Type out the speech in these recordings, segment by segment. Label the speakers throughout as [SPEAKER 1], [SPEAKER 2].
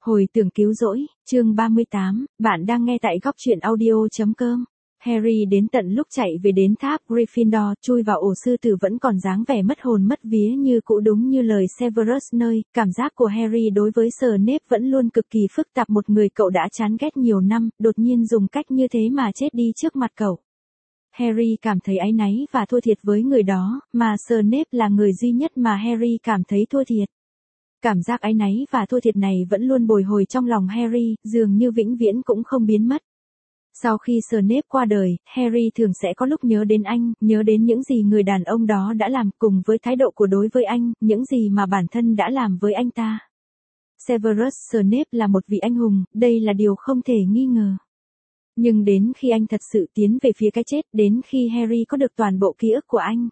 [SPEAKER 1] Hồi tưởng cứu rỗi, chương 38, bạn đang nghe tại góc truyện audio.com. Harry đến tận lúc chạy về đến tháp Gryffindor, chui vào ổ sư tử vẫn còn dáng vẻ mất hồn mất vía như cũ, đúng như lời Severus nơi, cảm giác của Harry đối với Snape vẫn luôn cực kỳ phức tạp. Một người cậu đã chán ghét nhiều năm, đột nhiên dùng cách như thế mà chết đi trước mặt cậu. Harry cảm thấy áy náy và thua thiệt với người đó, mà Snape là người duy nhất mà Harry cảm thấy thua thiệt. Cảm giác áy náy và thua thiệt này vẫn luôn bồi hồi trong lòng Harry, dường như vĩnh viễn cũng không biến mất. Sau khi Snape qua đời, Harry thường sẽ có lúc nhớ đến anh, nhớ đến những gì người đàn ông đó đã làm cùng với thái độ của đối với anh, những gì mà bản thân đã làm với anh ta. Severus Snape là một vị anh hùng, đây là điều không thể nghi ngờ. Nhưng đến khi anh thật sự tiến về phía cái chết, đến khi Harry có được toàn bộ ký ức của anh,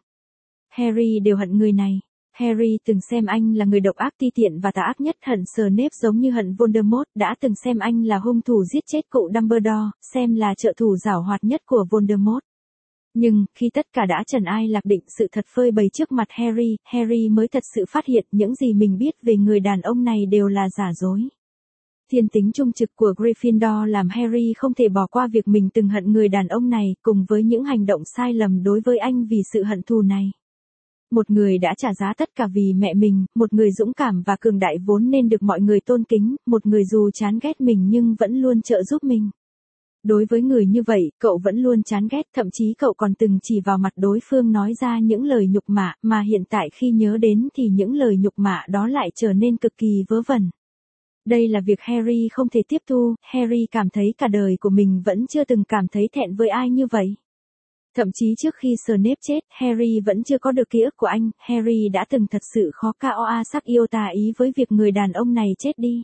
[SPEAKER 1] Harry đều hận người này. Harry từng xem anh là người độc ác ti tiện và tà ác nhất, hận Snape giống như hận Voldemort, đã từng xem anh là hung thủ giết chết cụ Dumbledore, xem là trợ thủ giảo hoạt nhất của Voldemort. Nhưng, khi tất cả đã trần ai lạc định, sự thật phơi bày trước mặt Harry, Harry mới thật sự phát hiện những gì mình biết về người đàn ông này đều là giả dối. Thiên tính trung trực của Gryffindor làm Harry không thể bỏ qua việc mình từng hận người đàn ông này, cùng với những hành động sai lầm đối với anh vì sự hận thù này. Một người đã trả giá tất cả vì mẹ mình, một người dũng cảm và cường đại vốn nên được mọi người tôn kính, một người dù chán ghét mình nhưng vẫn luôn trợ giúp mình. Đối với người như vậy, cậu vẫn luôn chán ghét, thậm chí cậu còn từng chỉ vào mặt đối phương nói ra những lời nhục mạ, mà hiện tại khi nhớ đến thì những lời nhục mạ đó lại trở nên cực kỳ vớ vẩn. Đây là việc Harry không thể tiếp thu, Harry cảm thấy cả đời của mình vẫn chưa từng cảm thấy thẹn với ai như vậy. Thậm chí trước khi Snape chết, Harry vẫn chưa có được ký ức của anh, Harry đã từng thật sự khó coa sắc yêu tà ý với việc người đàn ông này chết đi.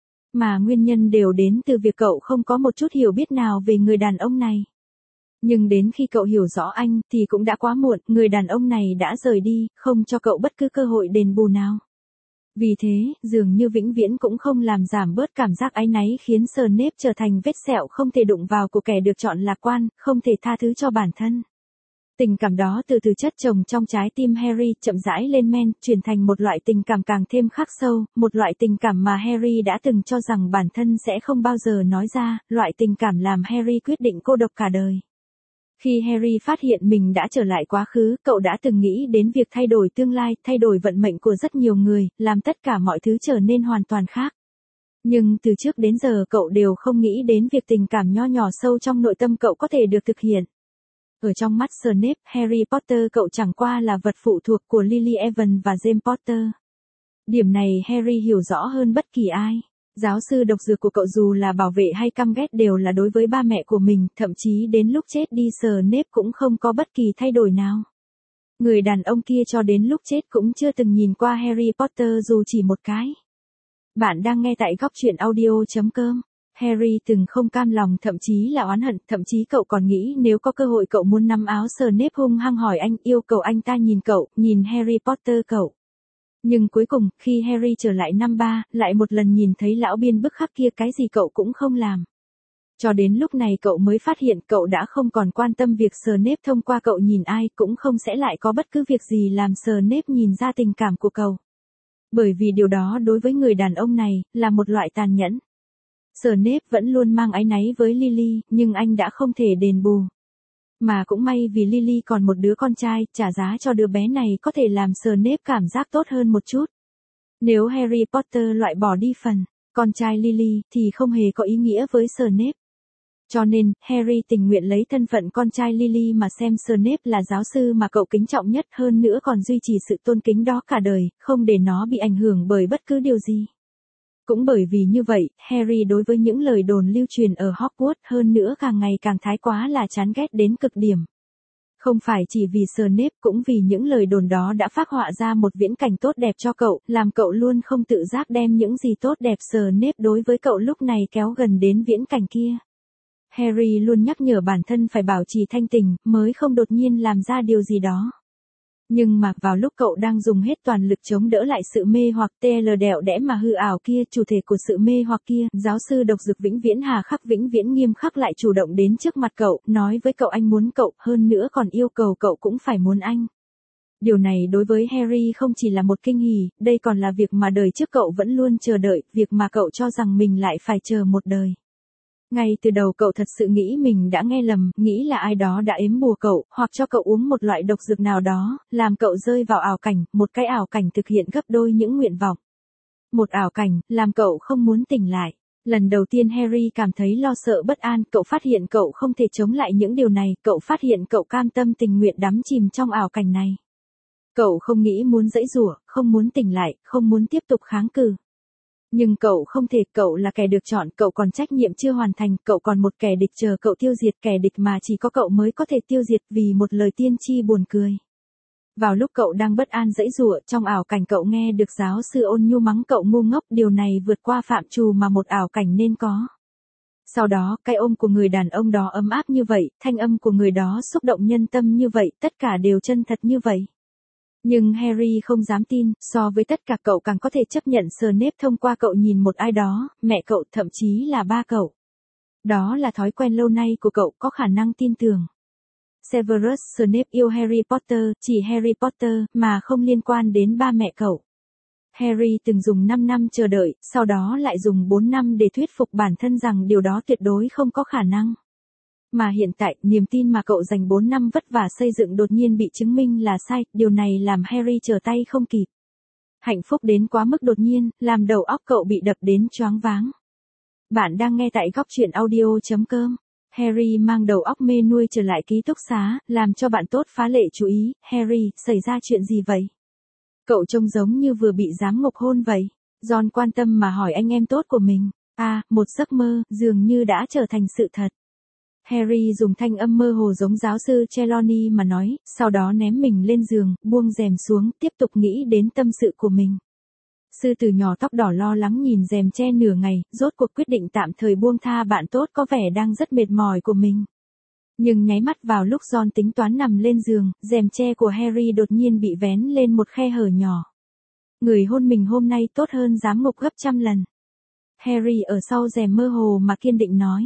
[SPEAKER 1] Mà nguyên nhân đều đến từ việc cậu không có một chút hiểu biết nào về người đàn ông này. Nhưng đến khi cậu hiểu rõ anh, thì cũng đã quá muộn, người đàn ông này đã rời đi, không cho cậu bất cứ cơ hội đền bù nào. Vì thế, dường như vĩnh viễn cũng không làm giảm bớt cảm giác áy náy khiến Snape trở thành vết sẹo không thể đụng vào của kẻ được chọn lạc quan, không thể tha thứ cho bản thân. Tình cảm đó từ từ chất chồng trong trái tim Harry, chậm rãi lên men, chuyển thành một loại tình cảm càng thêm khắc sâu, một loại tình cảm mà Harry đã từng cho rằng bản thân sẽ không bao giờ nói ra, loại tình cảm làm Harry quyết định cô độc cả đời. Khi Harry phát hiện mình đã trở lại quá khứ, cậu đã từng nghĩ đến việc thay đổi tương lai, thay đổi vận mệnh của rất nhiều người, làm tất cả mọi thứ trở nên hoàn toàn khác. Nhưng từ trước đến giờ cậu đều không nghĩ đến việc tình cảm nho nhỏ sâu trong nội tâm cậu có thể được thực hiện. Ở trong mắt Snape, Harry Potter cậu chẳng qua là vật phụ thuộc của Lily Evans và James Potter. Điểm này Harry hiểu rõ hơn bất kỳ ai. Giáo sư độc dược của cậu dù là bảo vệ hay căm ghét đều là đối với ba mẹ của mình, thậm chí đến lúc chết đi Snape cũng không có bất kỳ thay đổi nào. Người đàn ông kia cho đến lúc chết cũng chưa từng nhìn qua Harry Potter dù chỉ một cái. Bạn đang nghe tại góc truyện audio.com. Harry từng không cam lòng, thậm chí là oán hận, thậm chí cậu còn nghĩ nếu có cơ hội cậu muốn nắm áo Snape hung hăng hỏi anh, yêu cầu anh ta nhìn cậu, nhìn Harry Potter cậu. Nhưng cuối cùng, khi Harry trở lại năm 3, lại một lần nhìn thấy lão biên bức khắc kia, cái gì cậu cũng không làm. Cho đến lúc này cậu mới phát hiện cậu đã không còn quan tâm việc Snape thông qua cậu nhìn ai, cũng không sẽ lại có bất cứ việc gì làm Snape nhìn ra tình cảm của cậu. Bởi vì điều đó đối với người đàn ông này, là một loại tàn nhẫn. Snape vẫn luôn mang áy náy với Lily, nhưng anh đã không thể đền bù. Mà cũng may vì Lily còn một đứa con trai, trả giá cho đứa bé này có thể làm Snape cảm giác tốt hơn một chút. Nếu Harry Potter loại bỏ đi phần con trai Lily, thì không hề có ý nghĩa với Snape. Cho nên, Harry tình nguyện lấy thân phận con trai Lily mà xem Snape là giáo sư mà cậu kính trọng nhất, hơn nữa còn duy trì sự tôn kính đó cả đời, không để nó bị ảnh hưởng bởi bất cứ điều gì. Cũng bởi vì như vậy, Harry đối với những lời đồn lưu truyền ở Hogwarts hơn nữa càng ngày càng thái quá là chán ghét đến cực điểm. Không phải chỉ vì Snape, cũng vì những lời đồn đó đã phác họa ra một viễn cảnh tốt đẹp cho cậu, làm cậu luôn không tự giác đem những gì tốt đẹp Snape đối với cậu lúc này kéo gần đến viễn cảnh kia. Harry luôn nhắc nhở bản thân phải bảo trì thanh tình, mới không đột nhiên làm ra điều gì đó. Nhưng mà, vào lúc cậu đang dùng hết toàn lực chống đỡ lại sự mê hoặc đẽo đẽ mà hư ảo kia, chủ thể của sự mê hoặc kia, giáo sư độc dược vĩnh viễn hà khắc vĩnh viễn nghiêm khắc lại chủ động đến trước mặt cậu, nói với cậu anh muốn cậu, hơn nữa còn yêu cầu cậu cũng phải muốn anh. Điều này đối với Harry không chỉ là một kinh hỉ, đây còn là việc mà đời trước cậu vẫn luôn chờ đợi, việc mà cậu cho rằng mình lại phải chờ một đời. Ngay từ đầu cậu thật sự nghĩ mình đã nghe lầm, nghĩ là ai đó đã ếm bùa cậu, hoặc cho cậu uống một loại độc dược nào đó, làm cậu rơi vào ảo cảnh, một cái ảo cảnh thực hiện gấp đôi những nguyện vọng. Một ảo cảnh, làm cậu không muốn tỉnh lại. Lần đầu tiên Harry cảm thấy lo sợ bất an, cậu phát hiện cậu không thể chống lại những điều này, cậu phát hiện cậu cam tâm tình nguyện đắm chìm trong ảo cảnh này. Cậu không nghĩ muốn giãy giụa, không muốn tỉnh lại, không muốn tiếp tục kháng cự. Nhưng cậu không thể, cậu là kẻ được chọn, cậu còn trách nhiệm chưa hoàn thành, cậu còn một kẻ địch chờ cậu tiêu diệt, kẻ địch mà chỉ có cậu mới có thể tiêu diệt vì một lời tiên tri buồn cười. Vào lúc cậu đang bất an giãy giụa, trong ảo cảnh cậu nghe được giáo sư ôn nhu mắng cậu ngu ngốc, điều này vượt qua phạm trù mà một ảo cảnh nên có. Sau đó, cái ôm của người đàn ông đó ấm áp như vậy, thanh âm của người đó xúc động nhân tâm như vậy, tất cả đều chân thật như vậy. Nhưng Harry không dám tin, so với tất cả cậu càng có thể chấp nhận Snape thông qua cậu nhìn một ai đó, mẹ cậu, thậm chí là ba cậu. Đó là thói quen lâu nay của cậu, có khả năng tin tưởng. Severus Snape yêu Harry Potter, chỉ Harry Potter, mà không liên quan đến ba mẹ cậu. Harry từng dùng 5 năm chờ đợi, sau đó lại dùng 4 năm để thuyết phục bản thân rằng điều đó tuyệt đối không có khả năng. Mà hiện tại, niềm tin mà cậu dành 4 năm vất vả xây dựng đột nhiên bị chứng minh là sai, điều này làm Harry trở tay không kịp. Hạnh phúc đến quá mức đột nhiên, làm đầu óc cậu bị đập đến choáng váng. Bạn đang nghe tại góc truyện audio.com. Harry mang đầu óc mê nuôi trở lại ký túc xá, làm cho bạn tốt phá lệ chú ý. Harry, xảy ra chuyện gì vậy? Cậu trông giống như vừa bị giám ngục hôn vậy. Ron quan tâm mà hỏi anh em tốt của mình. Một giấc mơ, dường như đã trở thành sự thật. Harry dùng thanh âm mơ hồ giống giáo sư Trelawney mà nói, sau đó ném mình lên giường, buông rèm xuống, tiếp tục nghĩ đến tâm sự của mình. Sư tử nhỏ tóc đỏ lo lắng nhìn rèm che nửa ngày, rốt cuộc quyết định tạm thời buông tha bạn tốt có vẻ đang rất mệt mỏi của mình. Nhưng nháy mắt vào lúc Ron tính toán nằm lên giường, rèm che của Harry đột nhiên bị vén lên một khe hở nhỏ. Người hôn mình hôm nay tốt hơn giám ngục gấp trăm lần. Harry ở sau rèm mơ hồ mà kiên định nói.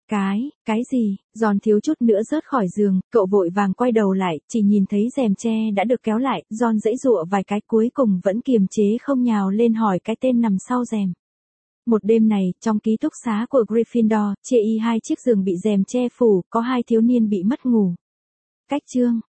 [SPEAKER 1] Cái gì? Ron thiếu chút nữa rớt khỏi giường, cậu vội vàng quay đầu lại, chỉ nhìn thấy rèm che đã được kéo lại, Ron giãy giụa vài cái cuối cùng vẫn kiềm chế không nhào lên hỏi cái tên nằm sau rèm. Một đêm này, trong ký túc xá của Gryffindor, chê y 2 chiếc giường bị rèm che phủ, có 2 thiếu niên bị mất ngủ. Cách chương